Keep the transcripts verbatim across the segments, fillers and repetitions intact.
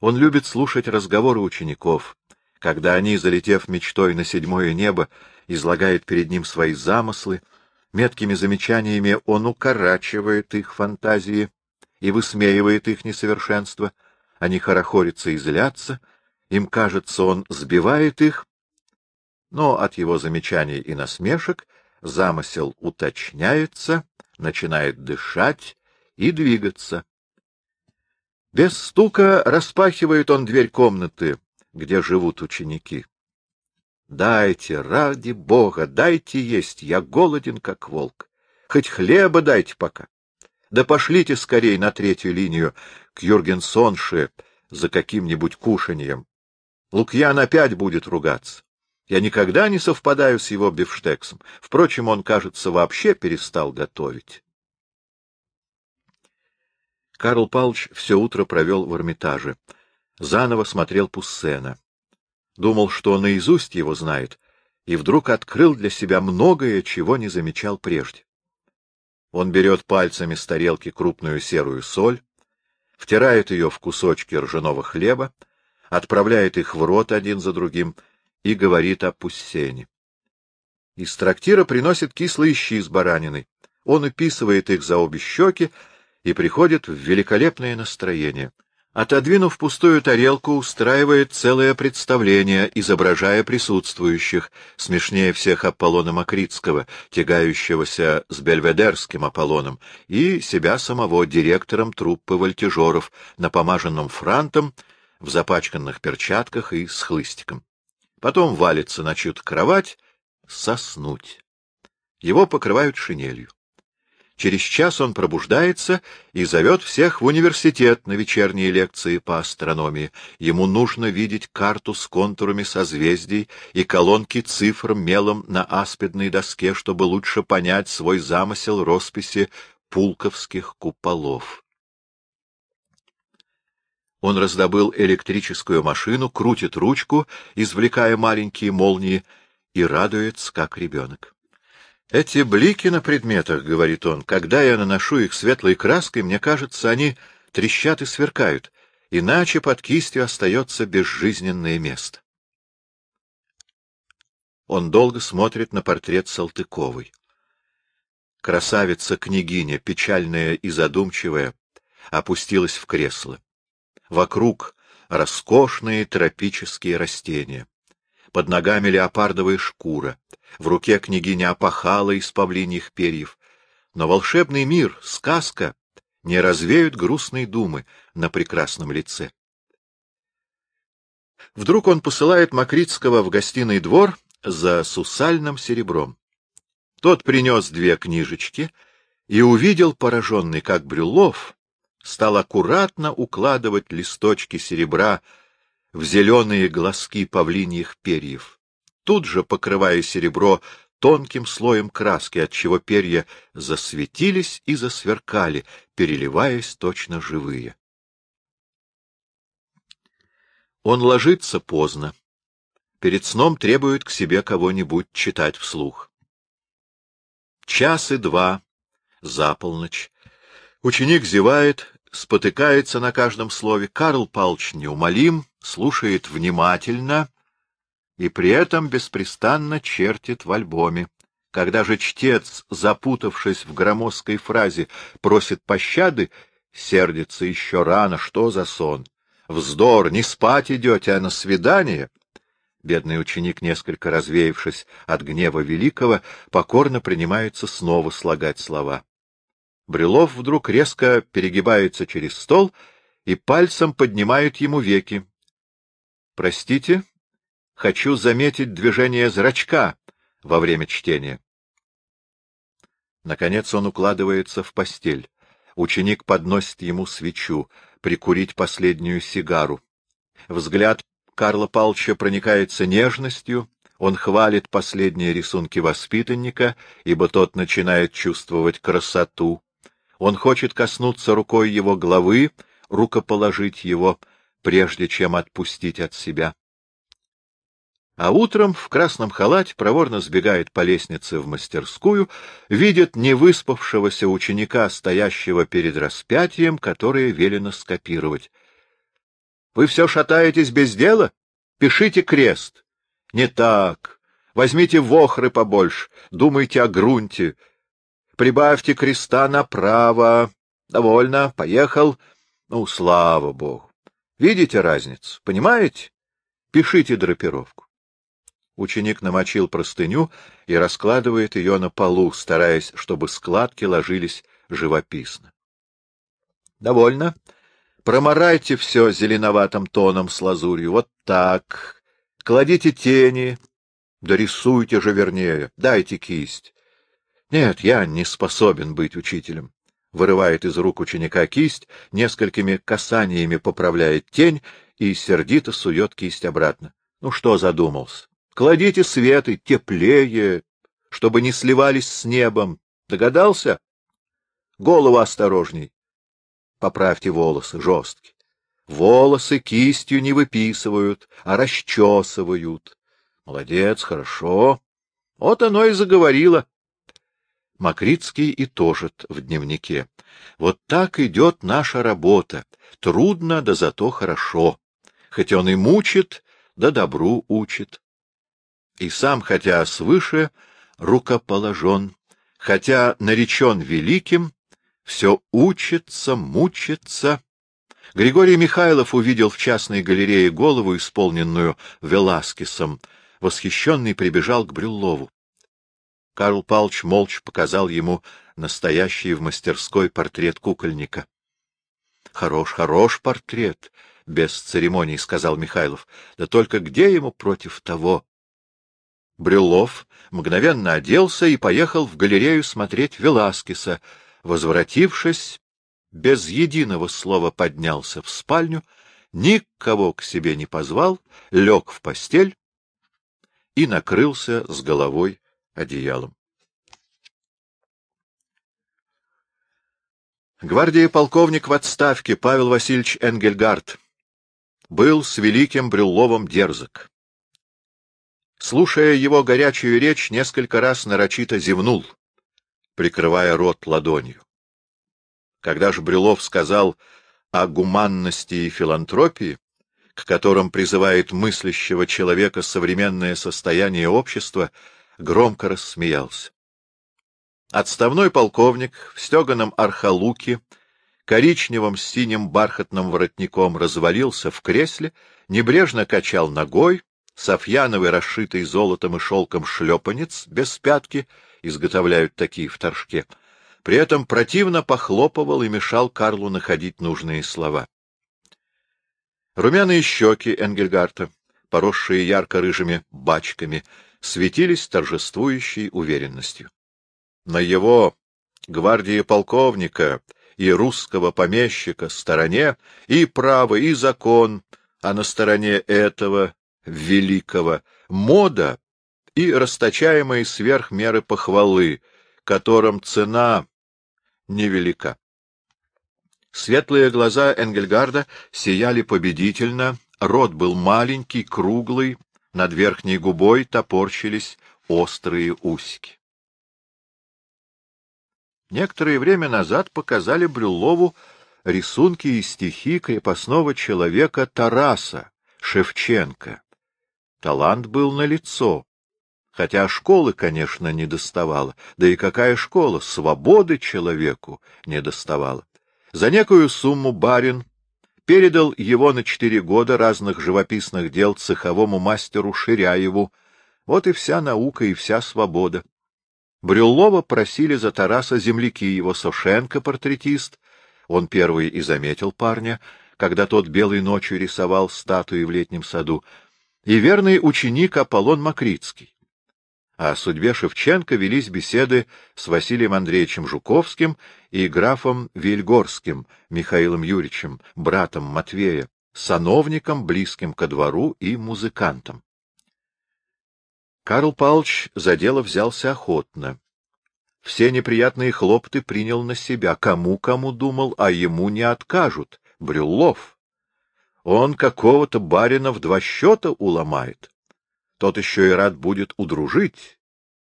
Он любит слушать разговоры учеников, когда они, залетев мечтой на седьмое небо, излагают перед ним свои замыслы. Меткими замечаниями он укорачивает их фантазии и высмеивает их несовершенство. Они хорохорятся и злятся, им кажется, он сбивает их, но от его замечаний и насмешек замысел уточняется, начинает дышать и двигаться. Без стука распахивает он дверь комнаты, где живут ученики. Дайте, ради Бога, дайте есть, я голоден, как волк. Хоть хлеба дайте пока. Да пошлите скорей на третью линию к Юргенсонше за каким-нибудь кушаньем. Лукьян опять будет ругаться. Я никогда не совпадаю с его бифштексом. Впрочем, он, кажется, вообще перестал готовить. Карл Павлович все утро провел в Эрмитаже. Заново смотрел Пуссена. Думал, что он наизусть его знает, и вдруг открыл для себя многое, чего не замечал прежде. Он берет пальцами с тарелки крупную серую соль, втирает ее в кусочки ржаного хлеба, отправляет их в рот один за другим и говорит о Пуссене. Из трактира приносит кислые щи с бараниной. Он уписывает их за обе щеки и приходит в великолепное настроение. Отодвинув пустую тарелку, устраивает целое представление, изображая присутствующих, смешнее всех Аполлона Макритского, тягающегося с бельведерским Аполлоном, и себя самого директором труппы вольтежеров, напомаженным франтом, в запачканных перчатках и с хлыстиком. Потом валится на чью-то кровать соснуть. Его покрывают шинелью. Через час он пробуждается и зовет всех в университет на вечерние лекции по астрономии. Ему нужно видеть карту с контурами созвездий и колонки цифр мелом на аспидной доске, чтобы лучше понять свой замысел росписи пулковских куполов. Он раздобыл электрическую машину, крутит ручку, извлекая маленькие молнии, и радуется, как ребенок. «Эти блики на предметах, — говорит он, — когда я наношу их светлой краской, мне кажется, они трещат и сверкают, иначе под кистью остается безжизненное место». Он долго смотрит на портрет Салтыковой. Красавица-княгиня, печальная и задумчивая, опустилась в кресло. Вокруг роскошные тропические растения. Под ногами леопардовая шкура, в руке княгиня опахала из павлиньих перьев. Но волшебный мир, сказка, не развеют грустные думы на прекрасном лице. Вдруг он посылает Макритского в гостиный двор за сусальным серебром. Тот принес две книжечки и увидел, пораженный, как Брюллов стал аккуратно укладывать листочки серебра в зеленые глазки павлиньих перьев, тут же покрывая серебро тонким слоем краски, отчего перья засветились и засверкали, переливаясь точно живые. Он ложится поздно. Перед сном требует к себе кого-нибудь читать вслух. Час и два, за полночь. Ученик зевает, спотыкается на каждом слове. Карл Павлович неумолим, слушает внимательно и при этом беспрестанно чертит в альбоме. Когда же чтец, запутавшись в громоздкой фразе, просит пощады, сердится: еще рано, что за сон? Вздор, не спать идете, а на свидание. Бедный ученик, несколько развеявшись от гнева великого, покорно принимается снова слагать слова. Брюллов вдруг резко перегибается через стол и пальцем поднимает ему веки. — Простите, хочу заметить движение зрачка во время чтения. Наконец он укладывается в постель. Ученик подносит ему свечу, прикурить последнюю сигару. Взгляд Карла Павловича проникается нежностью, он хвалит последние рисунки воспитанника, ибо тот начинает чувствовать красоту. Он хочет коснуться рукой его головы, рукоположить его, прежде чем отпустить от себя. А утром в красном халате проворно сбегает по лестнице в мастерскую, видит невыспавшегося ученика, стоящего перед распятием, которое велено скопировать. Вы все шатаетесь без дела? Пишите крест. Не так. Возьмите вохры побольше, думайте о грунте. Прибавьте креста направо. Довольно, поехал. Ну, слава богу. Видите разницу, понимаете? Пишите драпировку. Ученик намочил простыню и раскладывает ее на полу, стараясь, чтобы складки ложились живописно. Довольно. Промарайте все зеленоватым тоном с лазурью. Вот так. Кладите тени. Да рисуйте же вернее. Дайте кисть. Нет, я не способен быть учителем. Вырывает из рук ученика кисть, несколькими касаниями поправляет тень и сердито сует кисть обратно. Ну что задумался? Кладите светы теплее, чтобы не сливались с небом. Догадался? Голову осторожней. Поправьте волосы, жесткие. Волосы кистью не выписывают, а расчесывают. Молодец, хорошо. Вот оно и заговорило. Макритский итожит в дневнике. Вот так идет наша работа. Трудно, да зато хорошо. Хоть он и мучит, да добру учит. И сам, хотя свыше рукоположен, хотя наречен великим, все учится, мучится. Григорий Михайлов увидел в частной галерее голову, исполненную Веласкесом. Восхищенный прибежал к Брюллову. Карл Павлович молча показал ему настоящий в мастерской портрет кукольника. — Хорош, хорош портрет, — без церемоний сказал Михайлов. — Да только где ему против того? Брюллов мгновенно оделся и поехал в галерею смотреть Веласкеса. Возвратившись, без единого слова поднялся в спальню, никого к себе не позвал, лег в постель и накрылся с головой одеялом. Гвардии-полковник в отставке Павел Васильевич Энгельгард был с великим Брюлловым дерзок. Слушая его горячую речь, несколько раз нарочито зевнул, прикрывая рот ладонью. Когда же Брюллов сказал о гуманности и филантропии, к которым призывает мыслящего человека современное состояние общества, громко рассмеялся. Отставной полковник в стеганом архалуке, коричневым с синим бархатным воротником развалился в кресле, небрежно качал ногой, софьяновый, расшитый золотом и шелком шлепанец без пятки, изготовляют такие в Торжке, при этом противно похлопывал и мешал Карлу находить нужные слова. Румяные щеки Энгельгарта, поросшие ярко-рыжими бачками, светились торжествующей уверенностью. На его, гвардии полковника и русского помещика, стороне и право, и закон, а на стороне этого великого мода и расточаемые сверх меры похвалы, которым цена невелика. Светлые глаза Энгельгарда сияли победительно, рот был маленький, круглый, над верхней губой топорщились острые усики. Некоторое время назад показали Брюллову рисунки и стихи крепостного человека Тараса Шевченко. Талант был налицо, хотя школы, конечно, не доставало. Да и какая школа? Свободы человеку не доставало. За некую сумму барин передал его на четыре года разных живописных дел цеховому мастеру Ширяеву. Вот и вся наука, и вся свобода. Брюллова просили за Тараса земляки его, Сошенко, портретист. Он первый и заметил парня, когда тот белой ночью рисовал статуи в летнем саду, и верный ученик Аполлон Макритский. О судьбе Шевченко велись беседы с Василием Андреевичем Жуковским и графом Вильгорским Михаилом Юрьевичем, братом Матвея, сановником, близким ко двору и музыкантом. Карл Павлович за дело взялся охотно. Все неприятные хлопоты принял на себя. Кому-кому думал, а ему не откажут. Брюллов. Он какого-то барина в два счета уломает. Тот еще и рад будет удружить.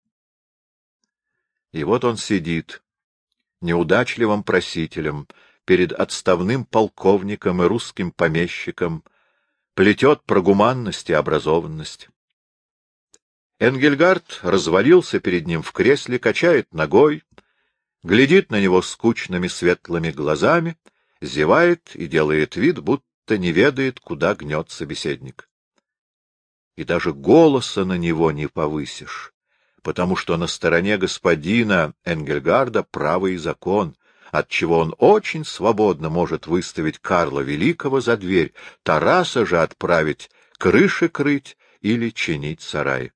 И вот он сидит, неудачливым просителем, перед отставным полковником и русским помещиком, плетет про гуманность и образованность. Энгельгард развалился перед ним в кресле, качает ногой, глядит на него скучными светлыми глазами, зевает и делает вид, будто не ведает, куда гнет собеседник. И даже голоса на него не повысишь, потому что на стороне господина Энгельгарда право и закон, отчего он очень свободно может выставить Карла Великого за дверь, Тараса же отправить крыши крыть или чинить сарай.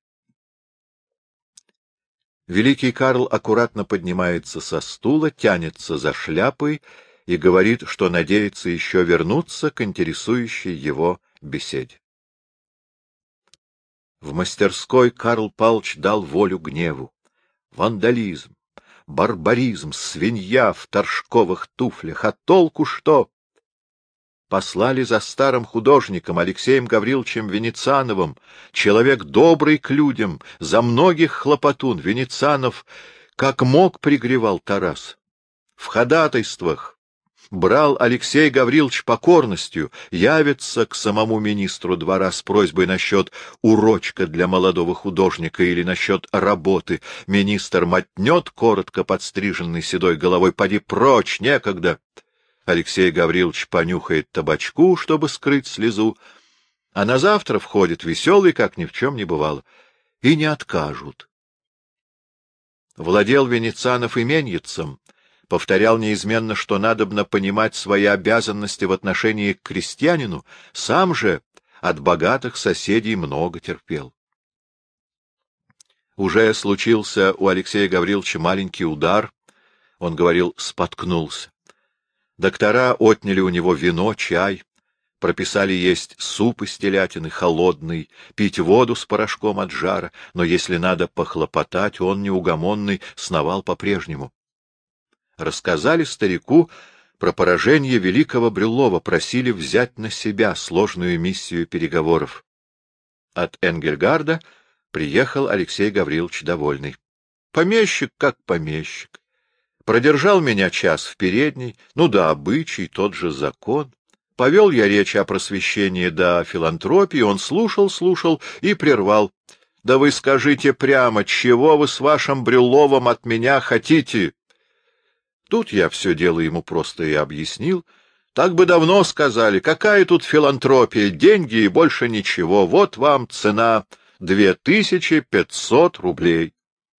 Великий Карл аккуратно поднимается со стула, тянется за шляпой и говорит, что надеется еще вернуться к интересующей его беседе. В мастерской Карл Павлович дал волю гневу. Вандализм, барбаризм, свинья в торжковых туфлях, а толку что? Послали за старым художником Алексеем Гавриловичем Венециановым, человек добрый к людям, за многих хлопотун. Венецианов как мог пригревал Тарас. В ходатайствах брал Алексей Гаврилович покорностью, явится к самому министру двора с просьбой насчет урочка для молодого художника или насчет работы. Министр мотнет коротко подстриженной седой головой: поди прочь, некогда. Алексей Гаврилович понюхает табачку, чтобы скрыть слезу, а на завтра входит веселый, как ни в чем не бывало, и не откажут. Владел Венецианов именьицем, повторял неизменно, что надобно понимать свои обязанности в отношении к крестьянину, сам же от богатых соседей много терпел. Уже случился у Алексея Гавриловича маленький удар, он говорил, споткнулся. Доктора отняли у него вино, чай, прописали есть суп из телятины, холодный, пить воду с порошком от жара, но если надо похлопотать, он, неугомонный, сновал по-прежнему. Рассказали старику про поражение великого Брюллова, просили взять на себя сложную миссию переговоров. От Энгельгарда приехал Алексей Гаврилович довольный. Помещик как помещик. Продержал меня час в передней, ну да, обычай, тот же закон. Повел я речь о просвещении да филантропии, он слушал, слушал и прервал. Да вы скажите прямо, чего вы с вашим Брюлловым от меня хотите? Тут я все дело ему просто и объяснил. Так бы давно сказали, какая тут филантропия, деньги и больше ничего, вот вам цена две тысячи пятьсот рублей.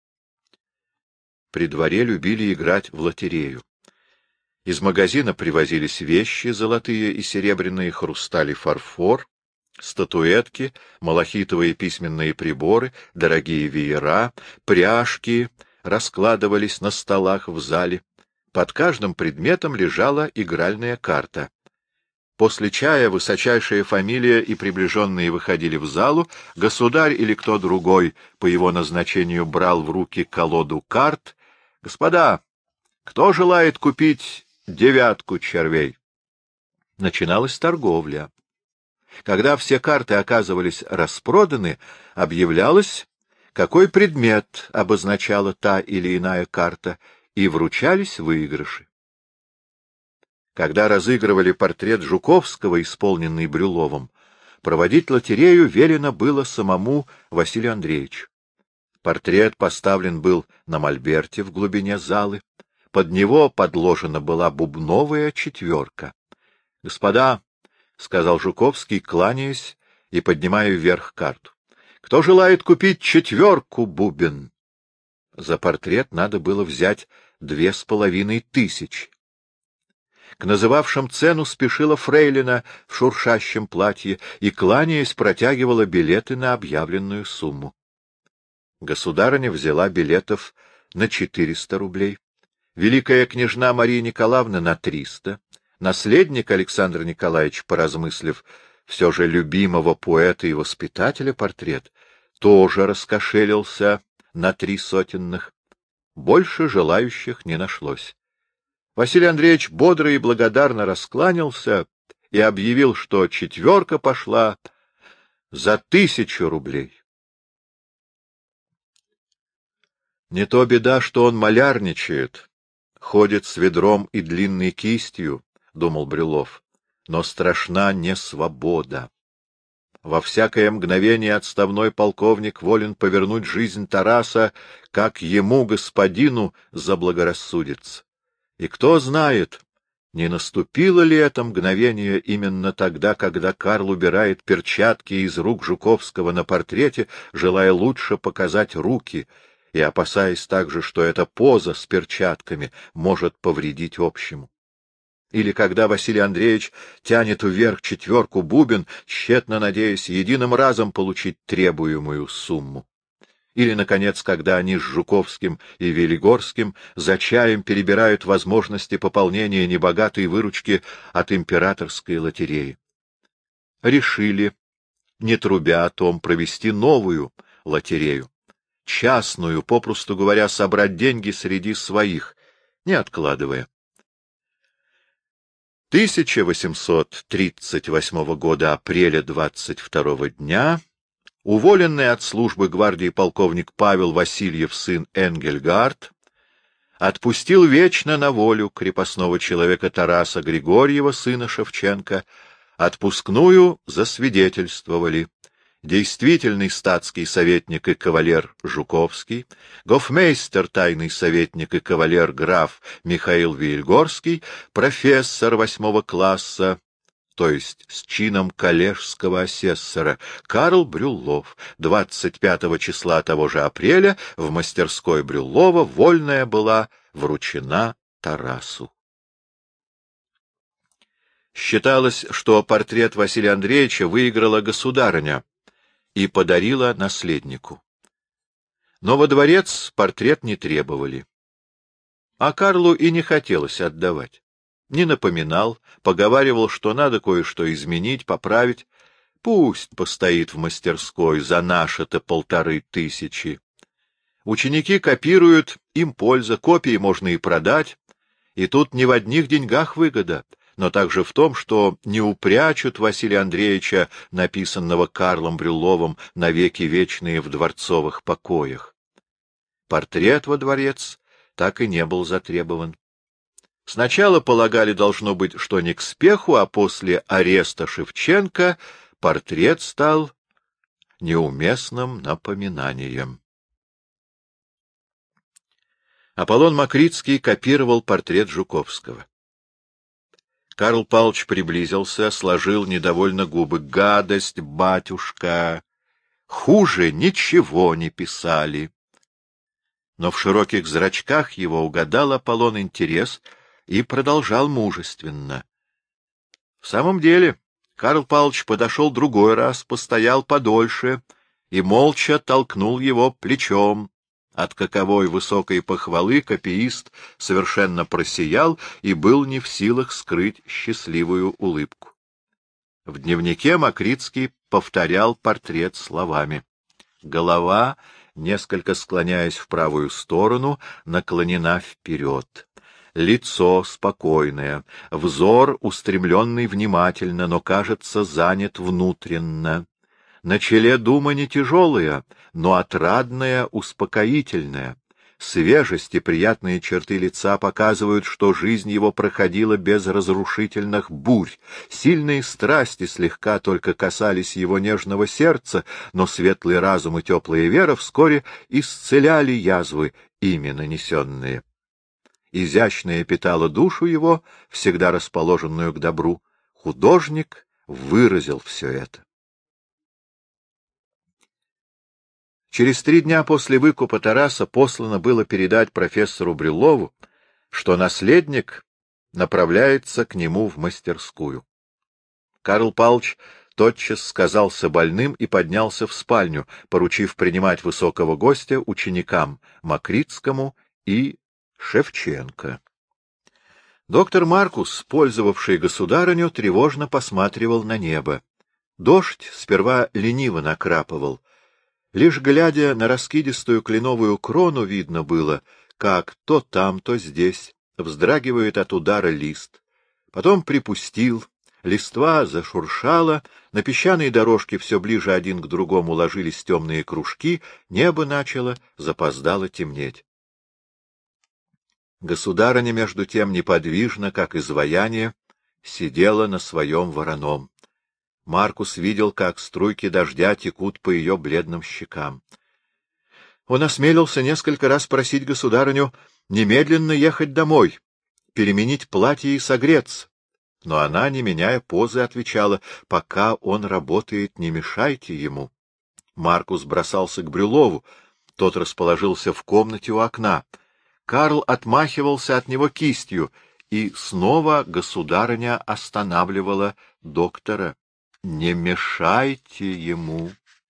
При дворе любили играть в лотерею. Из магазина привозились вещи, золотые и серебряные, хрусталь и фарфор, статуэтки, малахитовые письменные приборы, дорогие веера, пряжки раскладывались на столах в зале. Под каждым предметом лежала игральная карта. После чая высочайшая фамилия и приближенные выходили в залу, государь или кто другой по его назначению брал в руки колоду карт. «Господа, кто желает купить девятку червей?» Начиналась торговля. Когда все карты оказывались распроданы, объявлялось, какой предмет обозначала та или иная карта, и вручались выигрыши. Когда разыгрывали портрет Жуковского, исполненный Брюлловым, проводить лотерею велено было самому Василию Андреевичу. Портрет поставлен был на мольберте в глубине залы. Под него подложена была бубновая четверка. — Господа, — сказал Жуковский, кланяясь и поднимая вверх карту, — кто желает купить четверку бубен? За портрет надо было взять две с половиной тысячи. К называвшим цену спешила фрейлина в шуршащем платье и, кланяясь, протягивала билеты на объявленную сумму. Государыня взяла билетов на четыреста рублей, великая княжна Мария Николаевна на триста, наследник Александр Николаевич, поразмыслив, все же любимого поэта и воспитателя портрет, тоже раскошелился на три сотенных. Больше желающих не нашлось. Василий Андреевич бодро и благодарно раскланялся и объявил, что четверка пошла за тысячу рублей. Не то беда, что он малярничает, ходит с ведром и длинной кистью, — думал Брюллов, — но страшна не свобода. Во всякое мгновение отставной полковник волен повернуть жизнь Тараса, как ему, господину, заблагорассудится. И кто знает, не наступило ли это мгновение именно тогда, когда Карл убирает перчатки из рук Жуковского на портрете, желая лучше показать руки, и опасаясь также, что эта поза с перчатками может повредить общему. Или когда Василий Андреевич тянет вверх четверку бубен, тщетно надеясь единым разом получить требуемую сумму. Или, наконец, когда они с Жуковским и Велигорским за чаем перебирают возможности пополнения небогатой выручки от императорской лотереи. Решили, не трубя о том, провести новую лотерею, частную, попросту говоря, собрать деньги среди своих, не откладывая. тысяча восемьсот тридцать восьмого года, апреля двадцать второго дня, уволенный от службы гвардии полковник Павел Васильев, сын Энгельгард, отпустил вечно на волю крепостного человека Тараса Григорьева, сына Шевченко. Отпускную засвидетельствовали действительный статский советник и кавалер Жуковский, гофмейстер, тайный советник и кавалер граф Михаил Вильгорский, профессор восьмого класса, то есть с чином коллежского асессора, Карл Брюллов. двадцать пятого числа того же апреля в мастерской Брюллова вольная была вручена Тарасу. Считалось, что портрет Василия Андреевича выиграла государыня и подарила наследнику. Но во дворец портрет не требовали. А Карлу и не хотелось отдавать. Не напоминал, поговаривал, что надо кое-что изменить, поправить. Пусть постоит в мастерской за наши-то полторы тысячи. Ученики копируют, им польза, копии можно и продать. И тут не в одних деньгах выгода, но также в том, что не упрячут Василия Андреевича, написанного Карлом Брюлловым, навеки вечные в дворцовых покоях. Портрет во дворец так и не был затребован. Сначала полагали, должно быть, что не к спеху, а после ареста Шевченко портрет стал неуместным напоминанием. Аполлон Макритский копировал портрет Жуковского. Карл Павлович приблизился, сложил недовольно губы. «Гадость, батюшка! Хуже ничего не писали!» Но в широких зрачках его угадал Аполлон интерес и продолжал мужественно. В самом деле, Карл Павлович подошел другой раз, постоял подольше и молча толкнул его плечом. От каковой высокой похвалы копиист совершенно просиял и был не в силах скрыть счастливую улыбку. В дневнике Макритский повторял портрет словами. Голова, несколько склоняясь в правую сторону, наклонена вперед. Лицо спокойное, взор устремленный внимательно, но, кажется, занят внутренно. На челе дума не тяжелая, но отрадная, успокоительная. Свежесть и приятные черты лица показывают, что жизнь его проходила без разрушительных бурь. Сильные страсти слегка только касались его нежного сердца, но светлый разум и теплая вера вскоре исцеляли язвы, ими нанесенные. Изящная питала душу его, всегда расположенную к добру. Художник выразил все это. Через три дня после выкупа Тараса послано было передать профессору Брюллову, что наследник направляется к нему в мастерскую. Карл Павлович тотчас сказался больным и поднялся в спальню, поручив принимать высокого гостя ученикам Макритскому и Шевченко. Доктор Маркус, пользовавший государыню, тревожно посматривал на небо. Дождь сперва лениво накрапывал. Лишь глядя на раскидистую кленовую крону, видно было, как то там, то здесь вздрагивает от удара лист. Потом припустил, листва зашуршала, на песчаной дорожке все ближе один к другому ложились темные кружки, небо начало запоздало темнеть. Государыня, между тем, неподвижно, как изваяние, сидела на своем вороном. Маркус видел, как струйки дождя текут по ее бледным щекам. Он осмелился несколько раз просить государыню немедленно ехать домой, переменить платье и согреться. Но она, не меняя позы, отвечала: «Пока он работает, не мешайте ему». Маркус бросался к Брюлову. Тот расположился в комнате у окна. Карл отмахивался от него кистью, и снова государыня останавливала доктора: «Не мешайте ему».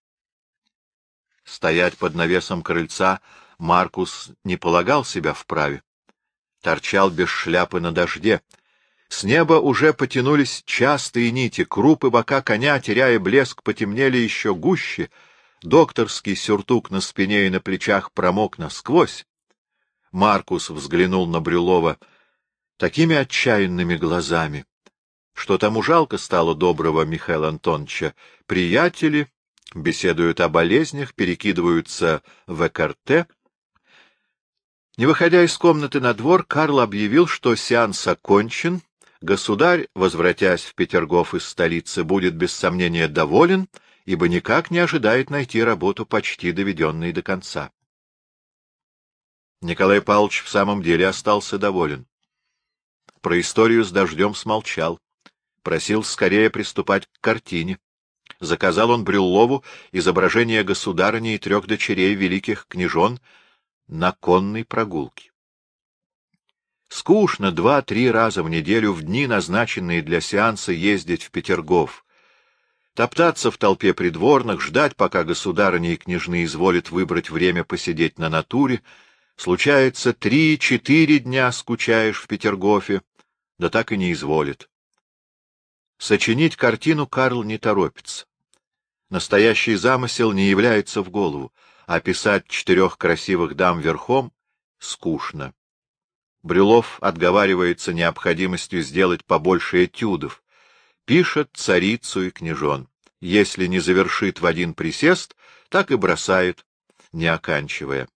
Стоять под навесом крыльца Маркус не полагал себя вправе. Торчал без шляпы на дожде. С неба уже потянулись частые нити, крупы бока коня, теряя блеск, потемнели еще гуще. Докторский сюртук на спине и на плечах промок насквозь. Маркус взглянул на Брюлова такими отчаянными глазами, что тому жалко стало доброго Михаила Антоновича. Приятели беседуют о болезнях, перекидываются в экарте. Не выходя из комнаты на двор, Карл объявил, что сеанс окончен. Государь, возвратясь в Петергоф из столицы, будет без сомнения доволен, ибо никак не ожидает найти работу, почти доведенной до конца. Николай Павлович в самом деле остался доволен. Про историю с дождем смолчал, просил скорее приступать к картине. Заказал он Брюллову изображение государыни и трех дочерей великих княжон на конной прогулке. Скучно два-три раза в неделю в дни, назначенные для сеанса, ездить в Петергоф, топтаться в толпе придворных, ждать, пока государыня и княжны изволят выбрать время посидеть на натуре. Случается, три-четыре дня скучаешь в Петергофе, да так и не изволит. Сочинить картину Карл не торопится. Настоящий замысел не является в голову, а писать четырех красивых дам верхом скучно. Брюлов отговаривается необходимостью сделать побольше этюдов. Пишет царицу и княжон. Если не завершит в один присест, так и бросает, не оканчивая.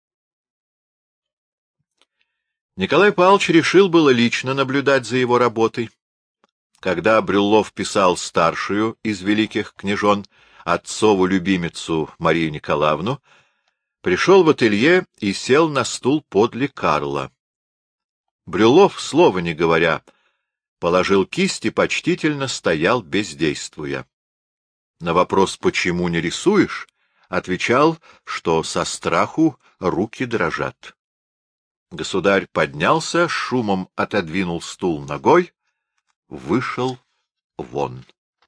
Николай Павлович решил было лично наблюдать за его работой. Когда Брюллов писал старшую из великих княжон, отцову любимицу Марию Николаевну, пришел в ателье и сел на стул подле Карла. Брюллов, слова не говоря, положил кисть и почтительно стоял, бездействуя. На вопрос «почему не рисуешь?» отвечал, что со страху руки дрожат. Государь поднялся, шумом отодвинул стул ногой, вышел вон.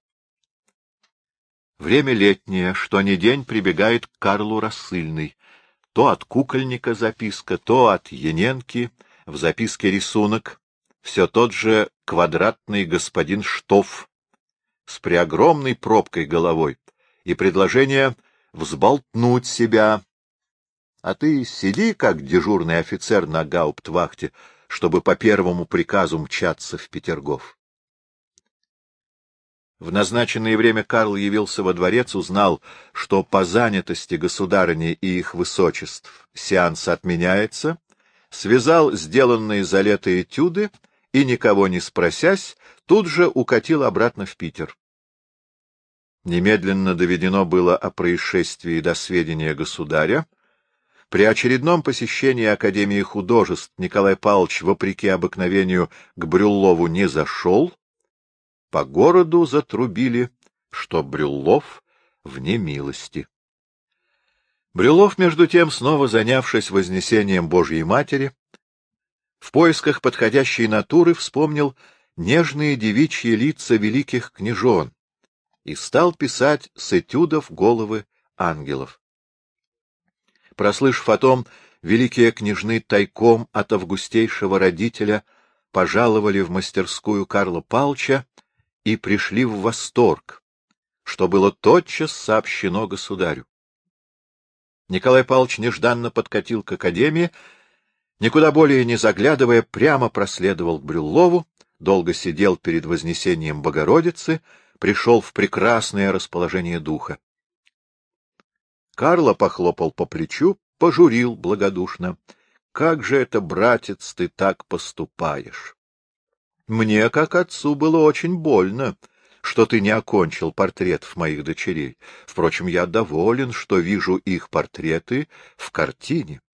Время летнее, что ни день прибегает к Карлу рассыльный. То от кукольника записка, то от Яненки, в записке рисунок, все тот же квадратный господин Штоф с преогромной пробкой головой и предложение взболтнуть себя. А ты сиди, как дежурный офицер на гауптвахте, чтобы по первому приказу мчаться в Петергоф. В назначенное время Карл явился во дворец, узнал, что по занятости государыни и их высочеств сеанс отменяется, связал сделанные за лето этюды и, никого не спросясь, тут же укатил обратно в Питер. Немедленно доведено было о происшествии до сведения государя. При очередном посещении Академии художеств Николай Павлович, вопреки обыкновению, к Брюллову не зашел. По городу затрубили, что Брюллов вне милости. Брюллов, между тем, снова занявшись вознесением Божьей Матери, в поисках подходящей натуры вспомнил нежные девичьи лица великих княжон и стал писать с этюдов головы ангелов. Прослышав о том, великие княжны тайком от августейшего родителя пожаловали в мастерскую Карла Павловича и пришли в восторг, что было тотчас сообщено государю. Николай Павлович нежданно подкатил к академии, никуда более не заглядывая, прямо проследовал к Брюллову, долго сидел перед вознесением Богородицы, пришел в прекрасное расположение духа. Карла похлопал по плечу, пожурил благодушно: — Как же это, братец, ты так поступаешь? Мне, как отцу, было очень больно, что ты не окончил портретов моих дочерей. Впрочем, я доволен, что вижу их портреты в картине.